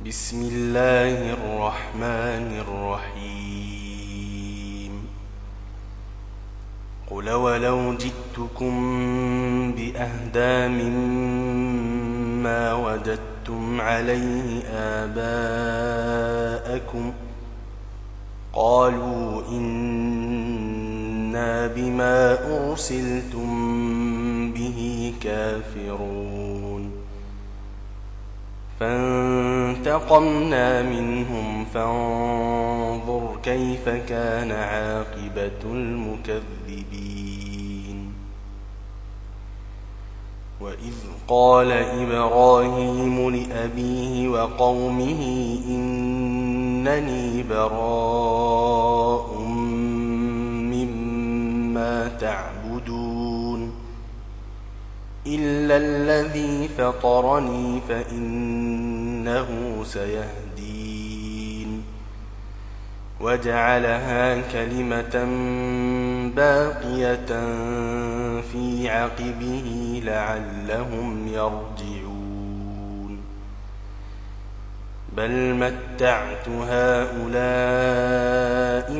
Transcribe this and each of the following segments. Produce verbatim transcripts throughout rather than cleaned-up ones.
بسم الله الرحمن الرحيم قل ولو جئتكم بأهدى مما وجدتم عليه آباءكم قالوا إنا بما أرسلتم به كافرون فانتقمنا منهم فانظر كيف كان عاقبة المكذبين وإذ قال إبراهيم لأبيه وقومه إنني براء مما تعبدون إلا الذي فطرني فإنه سيهدين وجعلها كلمة باقية في عقبه لعلهم يرجعون بل متعت هؤلاء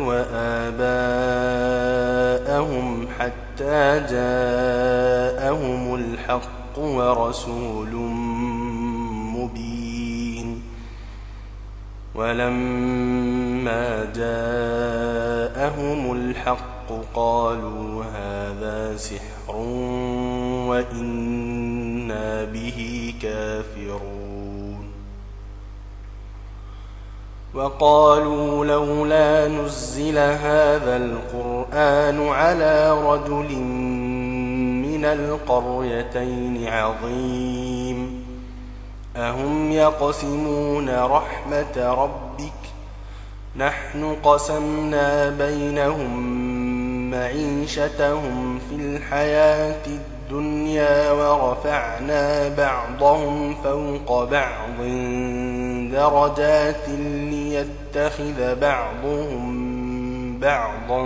وآباءهم حتى جاءهم الحق ورسول مبين ولما جاءهم الحق قالوا هذا سحر وإنا به كافرون وقالوا لولا نزل هذا القرآن على رجل من القريتين عظيم أهم يقسمون رحمة ربك نحن قسمنا بينهم معيشتهم في الحياة الدنيا ورفعنا بعضهم فوق بعض درجات ليتخذ بعضهم بعضا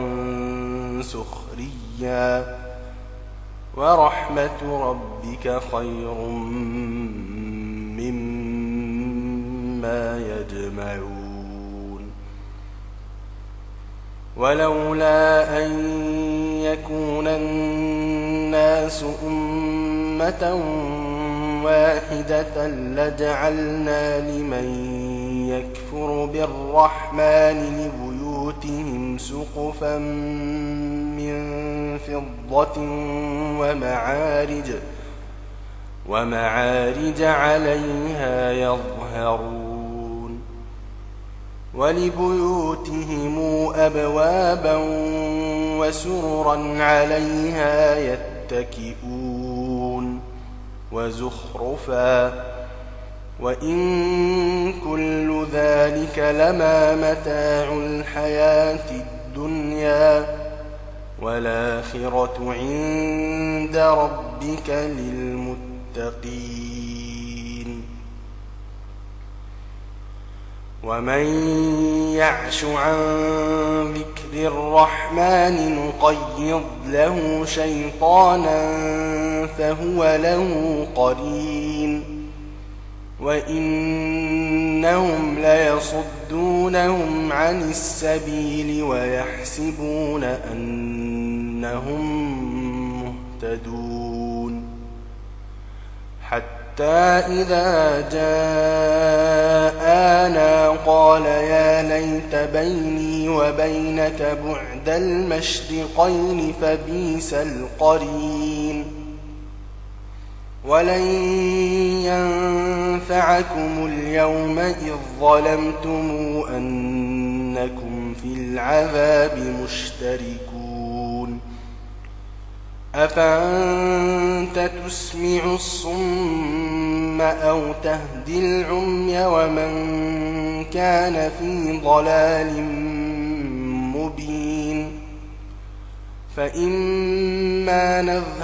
سخريا ورحمة ربك خير مما يجمعون ولولا أن يكون الناس أمة واحدة لجعلنا لمن يكفر بالرحمن لبيوتهم سقفا من فضة ومعارج ومعارج عليها يظهرون ولبيوتهم أبوابا وسررا عليها يتكئون وزخرفا وإن كل ذلك لما متاع الحياة الدنيا والآخرة عند ربك للمتقين ومن يعش عن ذكر الرحمن نقيض له شيطانا فهو له قرين وإنهم ليصدونهم عن السبيل ويحسبون أنهم مهتدون حتى إذا جاءنا قال يا ليت بيني وبينك بعد المشرقين فبئس القرين ولن ينفعكم اليوم إذ ظلمتم أنكم في العذاب مشتركون أفأنت تسمع الصم أو تهدي العمي ومن كان في ضلال مبين فإما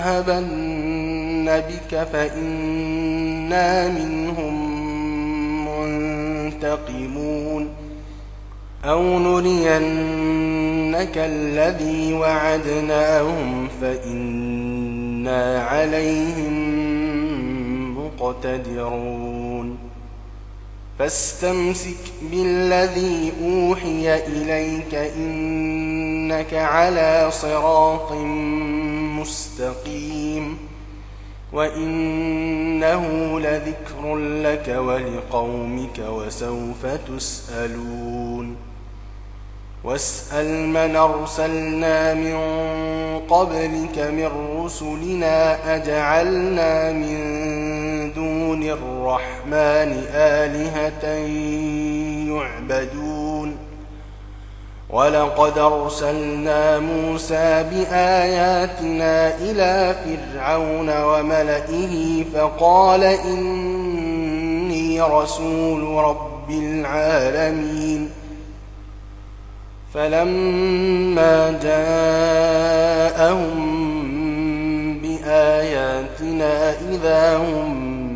نذهبن بك فإنا منهم منتقمون أو نرينك الذي وعدناهم فإنا عليهم مقتدرون فاستمسك بالذي أوحي إليك إنك على صراط مستقيم وإنه لذكر لك ولقومك وسوف تسألون واسأل من أرسلنا من قبلك من رسلنا أجعلنا من دون الرحمن آلهة يعبدون ولقد أرسلنا موسى بآياتنا إلى فرعون وملئه فقال إني رسول رب العالمين فلما جاءهم بآياتنا إذا هم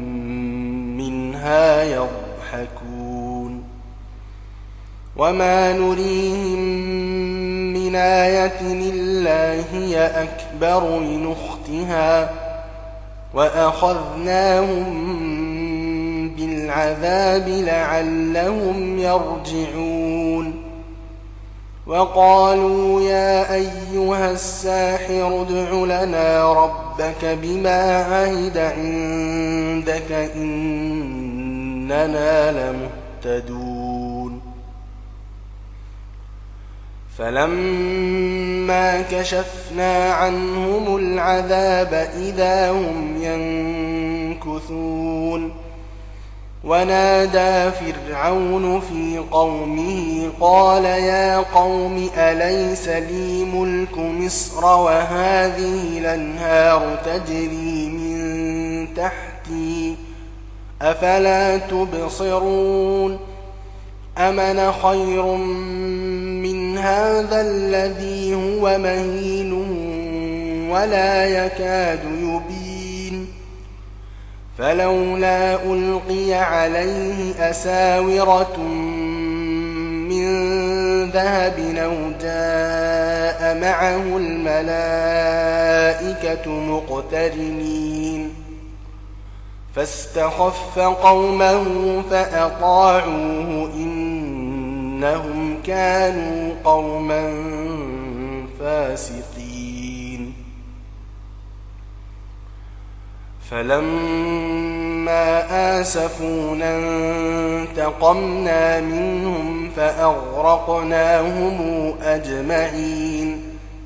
منها يضحكون وما نريهم من آية إلا هي أكبر من أختها وأخذناهم بالعذاب لعلهم يرجعون وقالوا يا أيها الساحر ادع لنا ربك بما عهد عندك إننا لمهتدون فلما كشفنا عنهم العذاب إذا هم ينكثون ونادى فرعون في قومه قال يا قوم أليس لي ملك مصر وهذه الأنهار تجري من تحتي أفلا تبصرون أمن خير من هذا الذي هو مهين ولا يكاد يبين فلولا ألقي عليه أساورة من ذهب أو جاء معه الملائكة مقترنين فاستخف قومه فأطاعوه إنهم كانوا قوما فاسقين فلما آسفونا انتقمنا منهم فأغرقناهم أجمعين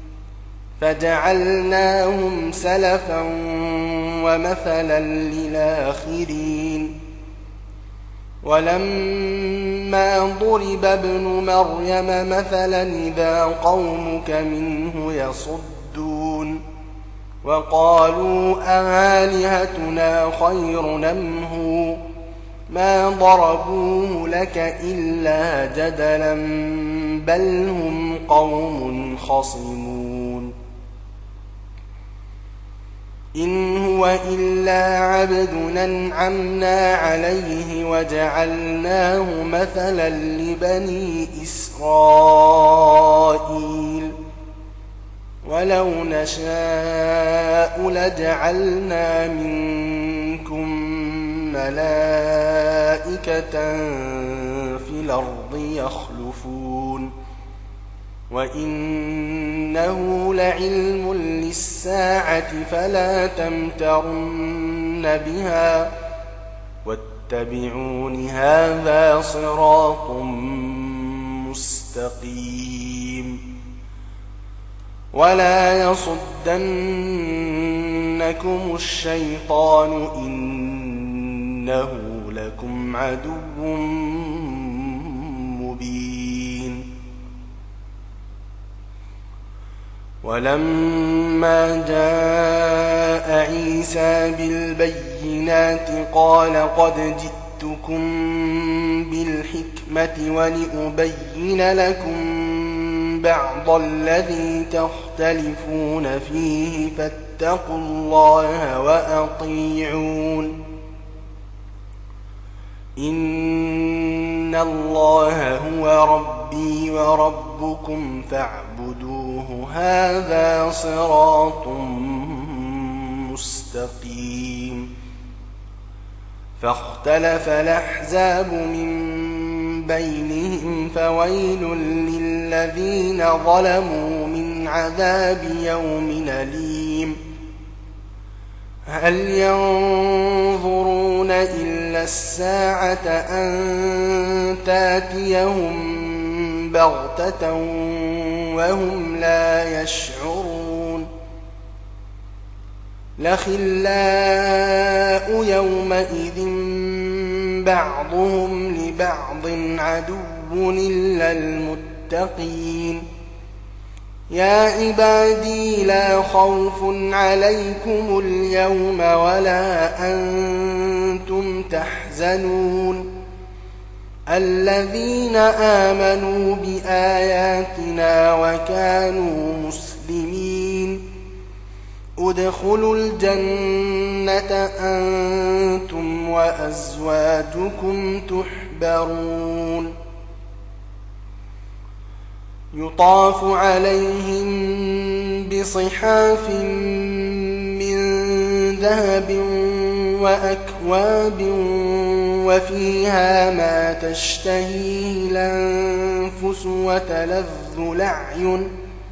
فجعلناهم سلفا ومثلا للآخرين ولما ضرب ابن مريم مثلا إذا قومك منه يصدون وقالوا آلهتنا خير أم هو ما ضربوه لك إلا جدلا بل هم قوم خصمون إن هو إلا عبد أنعمنا عليه وجعلناه مثلا لبني إسرائيل ولو نشاء لجعلنا منكم ملائكة في الأرض يخلفون وإنه لعلم للساعة فلا تمترن بها واتبعون هذا صراط مستقيم ولا يصدنكم الشيطان إنه لكم عدو مبين ولما جاء عيسى بالبينات قال قد جئتكم بالحكمة ولأبين لكم بعض الذي تختلفون فيه فاتقوا الله وأطيعون إن الله هو ربي وربكم فاعبدوه هذا صراط مستقيم فاختلف الأحزاب من بينهم فويل للذين ظلموا من عذاب يوم أليم هل ينظرون إلا الساعة أن تاتيهم بغتة وهم لا يشعرون لخلاء يومئذ بعضهم لبعض عدو إلا المتقين يا عبادي لا خوف عليكم اليوم ولا أنتم تحزنون الذين آمنوا بآياتنا وكانوا مسلمين ادخلوا الجنة أنتم وأزواجكم تحبرون يطاف عليهم بصحاف من ذهب وأكواب وفيها ما تشتهيه الأنفس وتلذ الأعين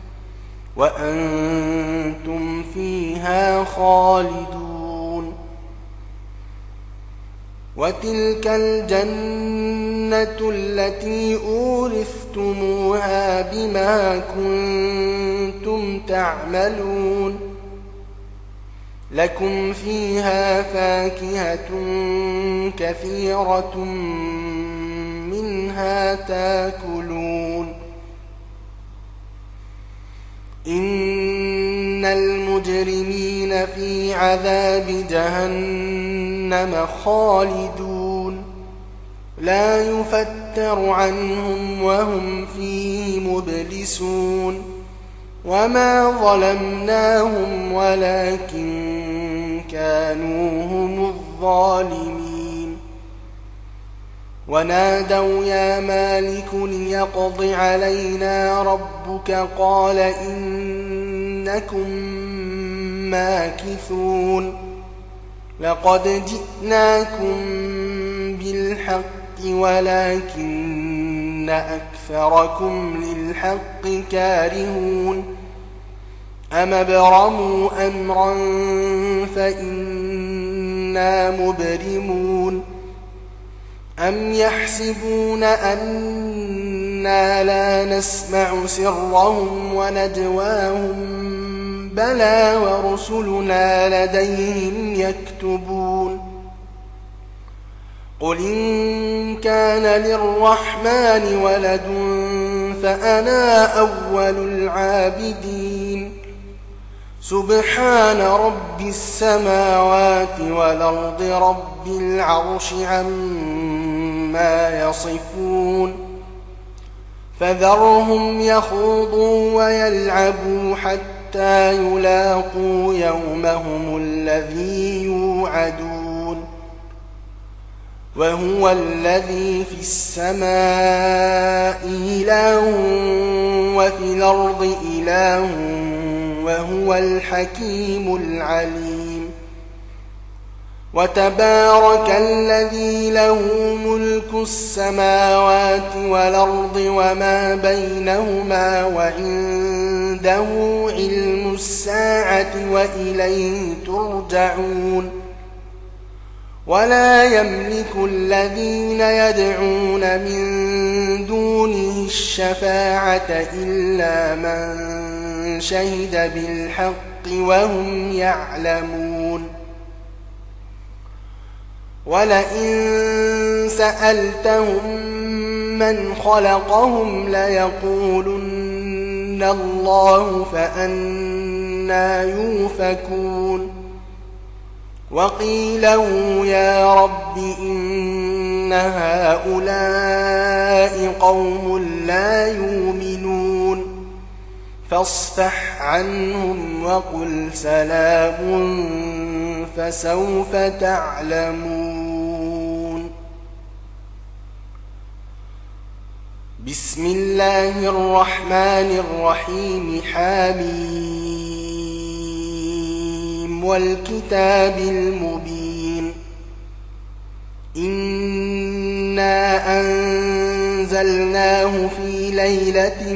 وأنتم فيها خالدون وتلك الجنة التي أورثتموها بما كنتم تعملون لكم فيها فاكهة كثيرة منها تاكلون إن المجرمين في عذاب جهنم خالدون لا يفتر عنهم وهم فيه مبلسون وما ظلمناهم ولكن كانوا هم الظالمين ونادوا يا مالك ليقض علينا ربك قال إنكم ماكثون لقد جئناكم بالحق ولكن أكثركم للحق كارهون أم ابرموا أمرا فإنا مبرمون أم يحسبون أنا لا نسمع سرهم ونجواهم بلى ورسلنا لديهم يكتبون قل إن كان للرحمن ولد فأنا أول العابدين سبحان رب السماوات والأرض رب العرش عما يصفون فذرهم يخوضوا ويلعبوا حتى يلاقوا يومهم الذي يوعدون وهو الذي في السماء إله وفي الأرض إله وهو الحكيم العليم وتبارك الذي له ملك السماوات والأرض وما بينهما وعنده علم الساعة وإليه ترجعون ولا يملك الذين يدعون من دونه الشفاعة إلا من شهد بالحق وهم يعلمون ولئن سألتهم من خلقهم ليقولن الله فأنى يؤفكون وقيله يا رب إن هؤلاء قوم لا يؤمنون فاصفح عنهم وقل سلام فسوف تعلمون بسم الله الرحمن الرحيم حميم والكتاب المبين إنا أنزلناه في ليلة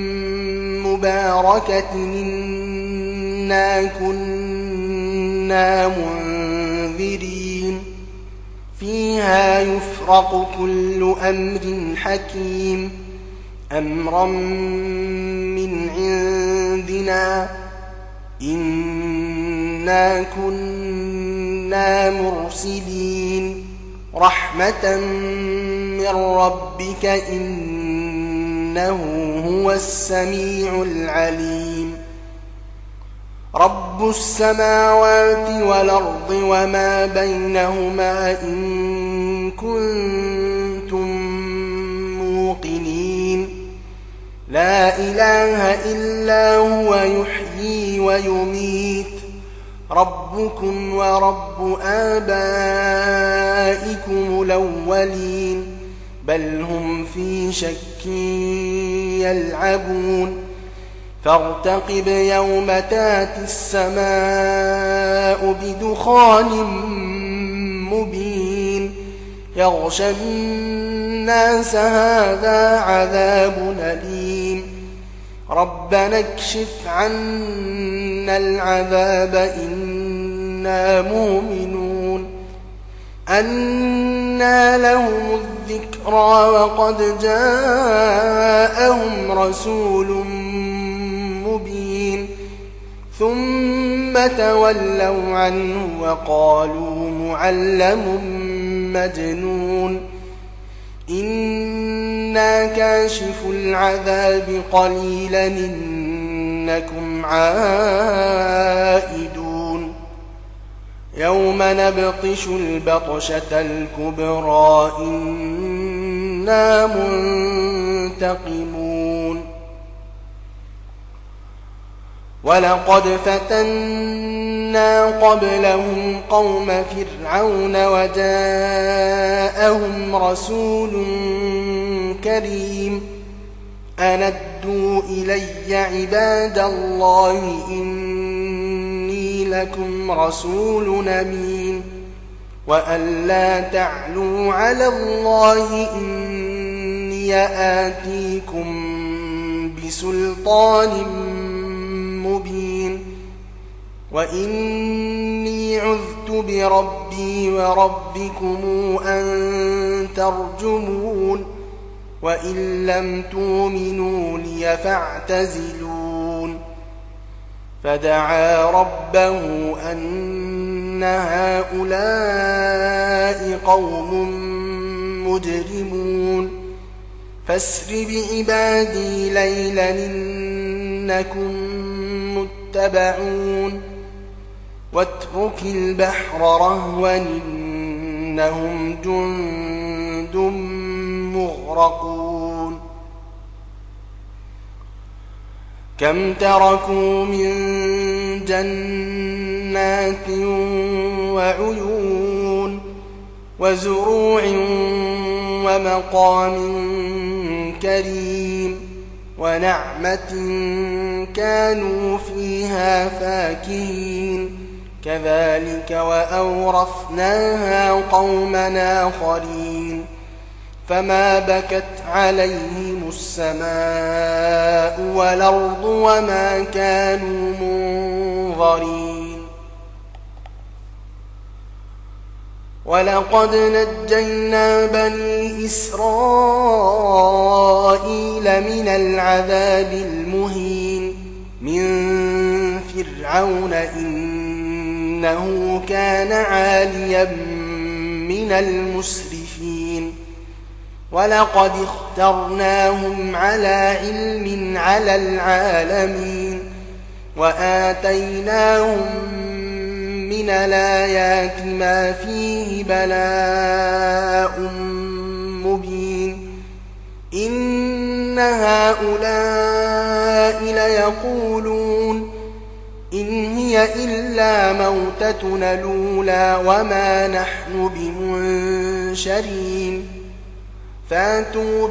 مباركة إنا كنا منذرين فيها يفرق كل أمر حكيم أمرا من عندنا إنا كنا مرسلين رحمة من ربك إنه هو السميع العليم رب السماوات والأرض وما بينهما إن كنتم موقنين لا إله إلا هو يحيي ويميت ربكم ورب آبائكم الأولين بل هم في شك يلعبون فارتقب يوم تاتي السماء بدخان مبين يغشى الناس هذا عذاب أليم ربنا اكشف عنا العذاب إنا مؤمنون أنى لهم الذكرى وقد جاءهم رسول مبين ثم تولوا عنه وقالوا معلم مجنون إنا كاشف العذاب قليلا إنكم عائدون يوم نبطش البطشة الكبرى إنا منتقمون ولقد فتنا قبلهم قوم فرعون وجاءهم رسول كريم أندوا إلي عباد الله إني لكم رسول أمين وأن لا تعلوا على الله إني آتيكم بسلطان مبين وإني عذت بربي وربكم أن ترجمون وإن لم تؤمنوا لي فاعتزلون فدعا ربه أن هؤلاء قوم مجرمون فاسر بعبادي ليلا إنكم متبعون واترك البحر رهوا إنهم جند مغرقون كم تركوا من جنات وعيون وزروع ومقام كريم ونعمة كانوا فيها فاكهين كذلك وأورثناها قوما آخرين فما بكت عليهم السماء والأرض وما كانوا منظرين ولقد نجينا بني إسرائيل من العذاب المهين من فرعون إنه كان عاليا من المسرفين ولقد اخترناهم على علم على العالمين وآتيناهم من الآيات ما فيه بلاء مبين إن هؤلاء ليقولون إن هي إلا موتتنا الأولى وما نحن بمنشرين فاتوا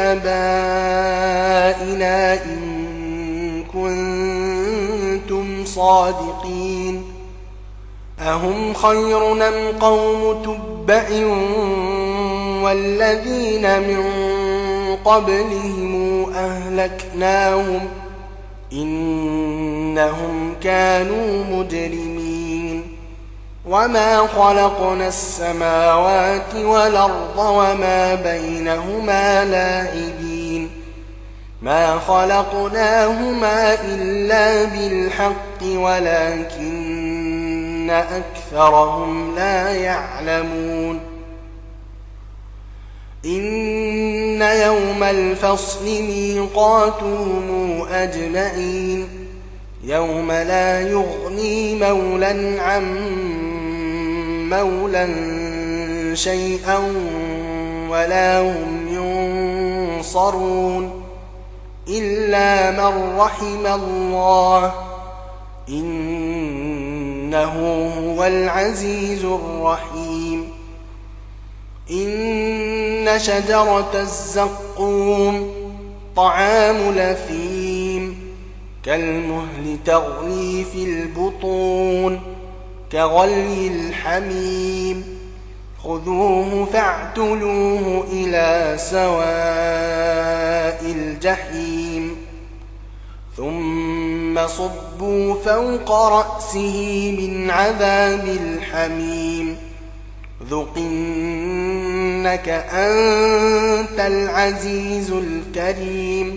بآبائنا إن كنتم صادقين أهم خير أم قوم تبين تبع والذين من قبلهم أهلكناهم إنهم كانوا مجرمين وما خلقنا السماوات والأرض وما بينهما لاعبين ما خلقناهما إلا بالحق ولكن أكثرهم لا يعلمون إن يوم الفصل ميقاتهم أجمعين يوم لا يغني مولا عن مولا شيئا ولا هم ينصرون إلا من رحم الله إنه هو العزيز الرحيم إن شجرة الزقوم طعام الأثيم كالمهل تغلي في البطون كغلي الحميم خذوه فاعتلوه إلى سواء الجحيم ثم صبوا فوق رأسه من عذاب الحميم ذق إنك أنت العزيز الكريم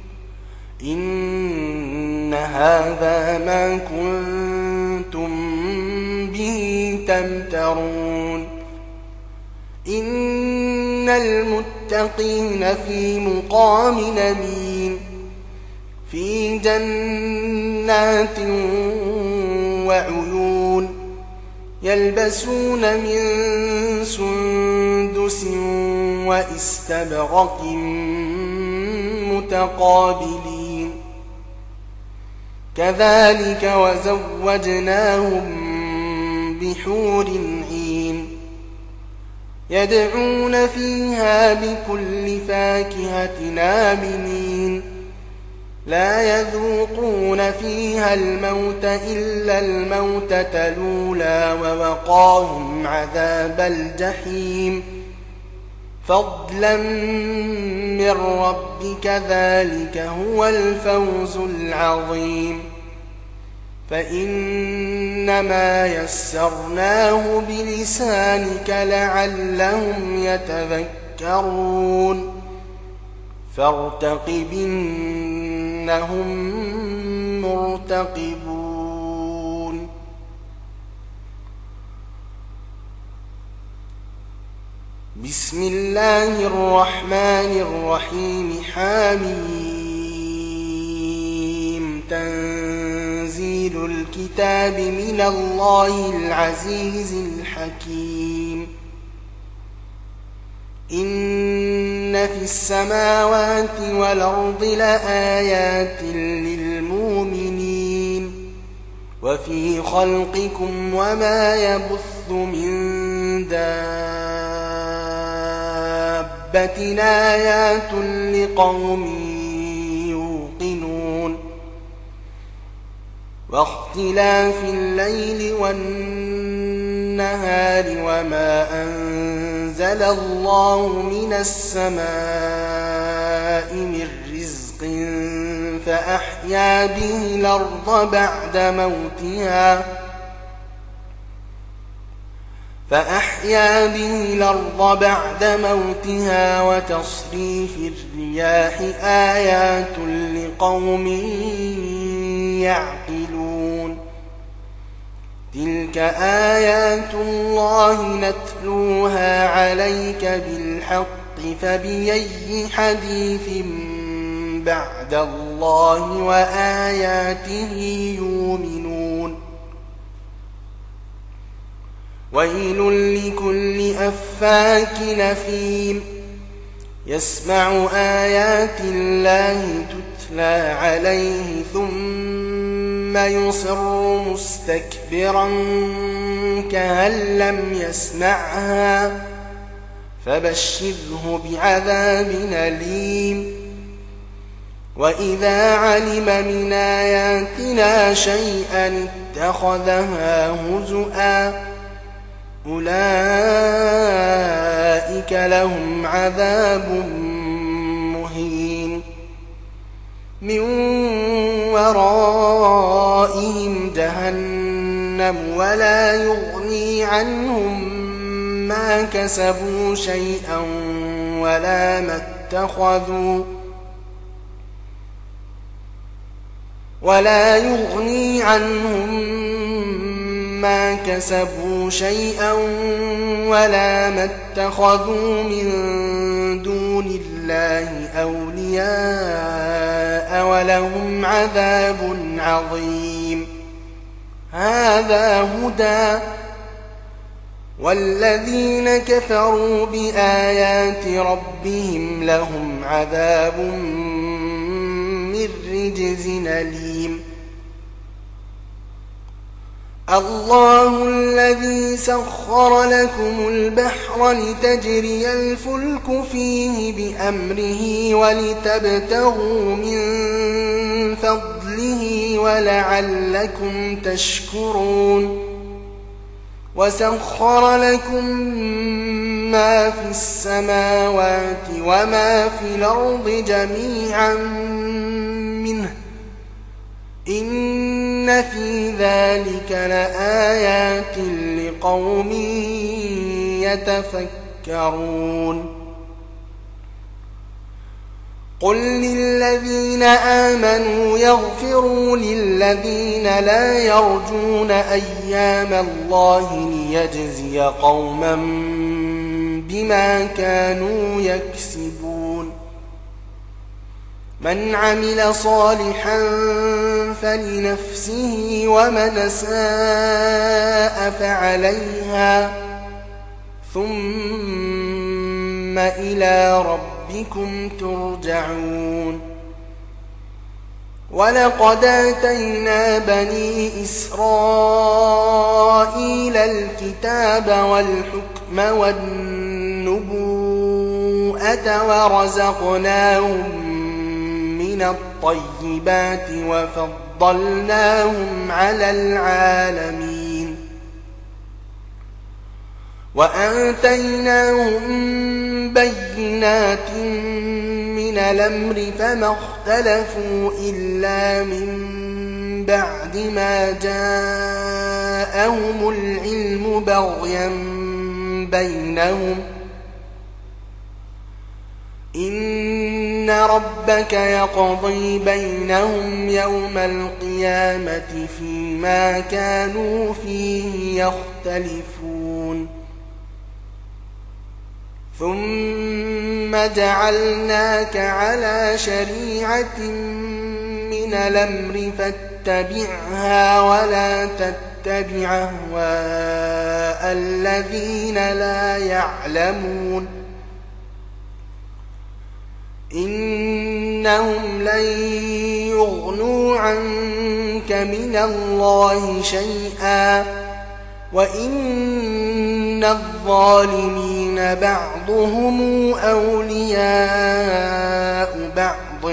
إن هذا ما كنتم به تمترون إن المتقين في مقام أمين في جنات وعيون يلبسون من سندس واستبرق متقابلين كذلك وزوجناهم بحور عين يدعون فيها بكل فاكهة آمنين لا يذوقون فيها الموت إلا الموتة الأولى ووقاهم عذاب الجحيم فضلا من ربك ذلك هو الفوز العظيم فإنما يسرناه بلسانك لعلهم يتذكرون فارتقب إنهم مرتقبون بسم الله الرحمن الرحيم حميم تنزيل الكتاب من الله العزيز الحكيم إن في السماوات والأرض لآيات للمؤمنين وفي خلقكم وما يبث من دابة آيات لقوم يوقنون واختلاف الليل والنهار وما أنزل الله من السماء من رزق فأحيا به الأرض بعد موتها فأحيا به الأرض بعد موتها وتصريف الرياح آيات لقوم يعقلون تلك آيات الله نتلوها عليك بالحق فبأي حديث بعد الله وآياته يؤمنون ويل لكل أفاك أثيم يسمع آيات الله تتلى عليه ثم يصر مستكبرا كأن لم يسمعها فبشره بعذاب أليم وإذا علم من آياتنا شيئا اتخذها هزؤا أولئك لهم عذاب مهين من ورائهم جهنم ولا يغني عنهم ما كسبوا شيئا ولا ما اتخذوا ولا يغني عنهم ما كسبوا شيئا ولا ما اتخذوا من دون الله أولياء ولهم عذاب عظيم هذا هدى والذين كفروا بآيات ربهم لهم عذاب من رجز أليم الله الذي سخر لكم البحر لتجري الفلك فيه بأمره ولتبتغوا من فضله ولعلكم تشكرون وسخر لكم ما في السماوات وما في الأرض جميعا منه إن في ذلك لآيات لقوم يتفكرون قل للذين آمنوا يغفروا للذين لا يرجون أيام الله ليجزي قوما بما كانوا يكسبون من عمل صالحا فلنفسه ومن أساء فعليها ثم إلى ربكم ترجعون ولقد آتينا بني إسرائيل الكتاب والحكم والنبوءة ورزقناهم من الطيبات وفضلناهم على العالمين وآتيناهم بينات من الأمر فما اختلفوا إلا من بعد ما جاءهم العلم بغيا بينهم إن ربك يقضي بينهم يوم القيامة فيما كانوا فيه يختلفون ثم جعلناك على شريعة من الأمر فاتبعها ولا تتبع أهواء الذين لا يعلمون إنهم لن يغنوا عنك من الله شيئا وإن الظالمين بعضهم أولياء بعض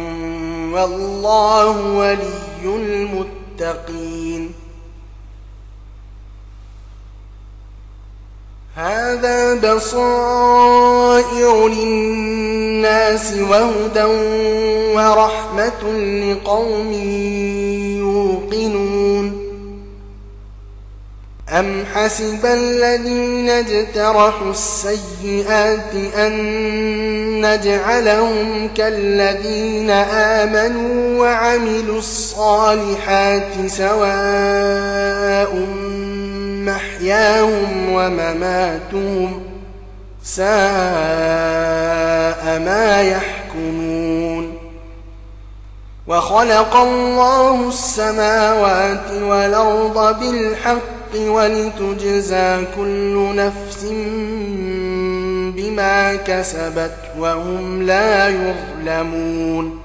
والله ولي المتقين هذا بصائر للناس وهدى ورحمة لقوم يوقنون أم حسب الذين اجترحوا السيئات أن نجعلهم كالذين آمنوا وعملوا الصالحات سواء محياهم ومماتهم ساء ما يحكمون وخلق الله السماوات والأرض بالحق ولتجزى كل نفس بما كسبت وهم لا يظلمون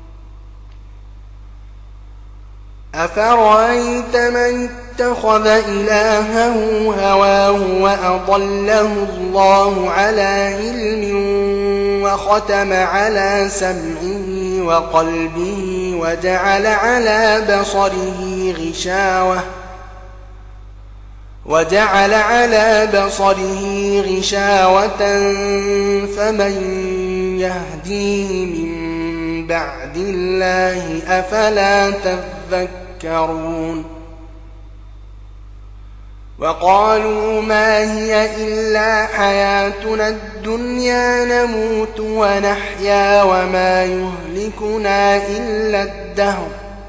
أفرأيت من اتخذ إلهه هواه وأضله الله على علم وختم على سمعه وقلبه وجعل على بصره غشاوة وجعل على بصره غشاوة فمن يهديه من بعد الله أفلا تذكرون وقالوا ما هي إلا حياتنا الدنيا نموت ونحيا وما يهلكنا إلا الدهر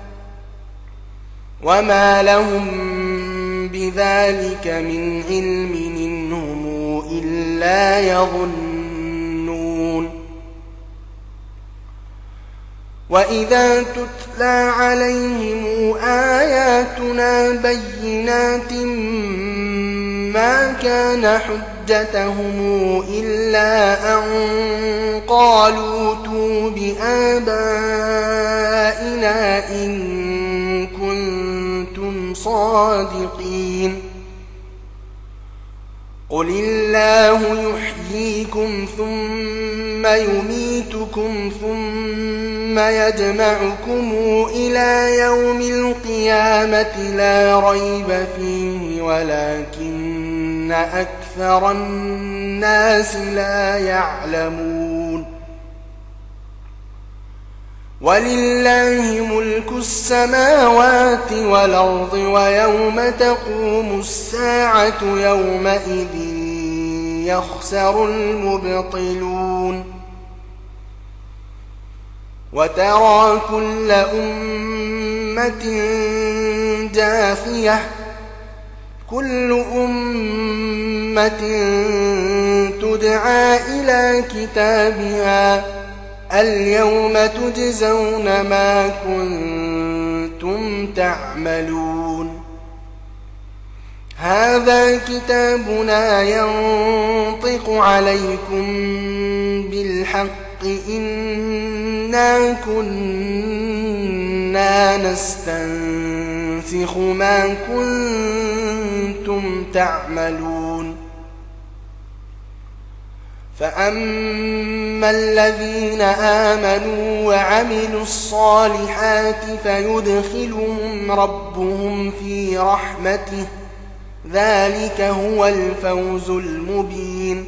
وما لهم بذلك من علم إن هم إلا يظنون وإذا تتلى عليهم آياتنا بينات ما كان حجتهم إلا أن قالوا ائتوا بآبائنا إن كنتم صادقين قل الله يحييكم ثم يميتكم ثم يجمعكم إلى يوم القيامة لا ريب فيه ولكن أكثر الناس لا يعلمون ولله ملك السماوات والأرض ويوم تقوم الساعة يومئذ يخسر المبطلون وترى كل أمة جاثية كل أمة تدعى إلى كتابها اليوم تجزون ما كنتم تعملون هذا كتابنا ينطق عليكم بالحق إنا كنا نستنسخ ما كنتم تعملون فأما الذين آمنوا وعملوا الصالحات فيدخلهم ربهم في رحمته ذلك هو الفوز المبين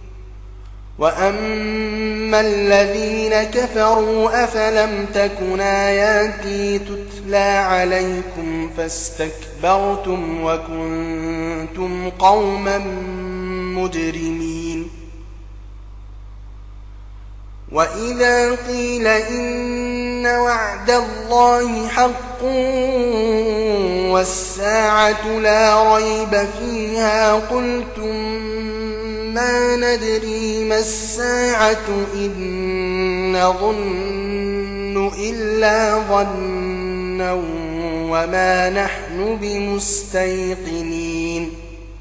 وأما الذين كفروا أفلم تكن آياتي تتلى عليكم فاستكبرتم وكنتم قوما مجرمين وإذا قيل إن وعد الله حق والساعة لا ريب فيها قلتم ما ندري ما الساعة إن نظن إلا ظنا وما نحن بمستيقنين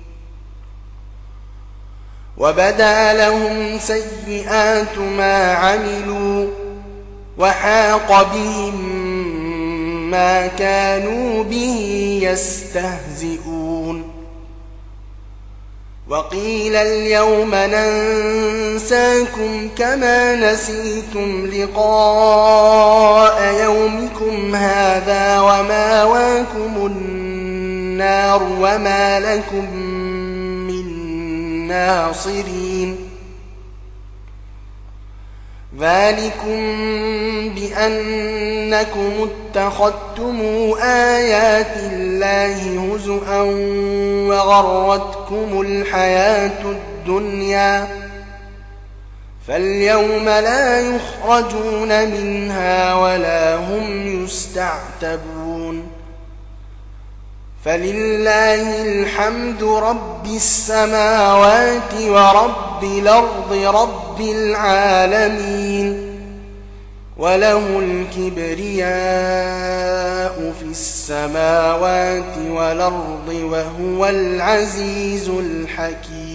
وبدا لهم سيئات ما عملوا وحاق بهم ما كانوا به يستهزئون وقيل اليوم ننساكم كما نسيتم لقاء يومكم هذا وماواكم النار وما لكم من ناصرين ذلكم بأنكم اتخذتم آيات الله هزؤا وغرتكم الحياة الدنيا فاليوم لا يخرجون منها ولا هم يستعتبون فلله الحمد رب السماوات ورب الأرض رب العالمين وله الكبرياء في السماوات والأرض وهو العزيز الحكيم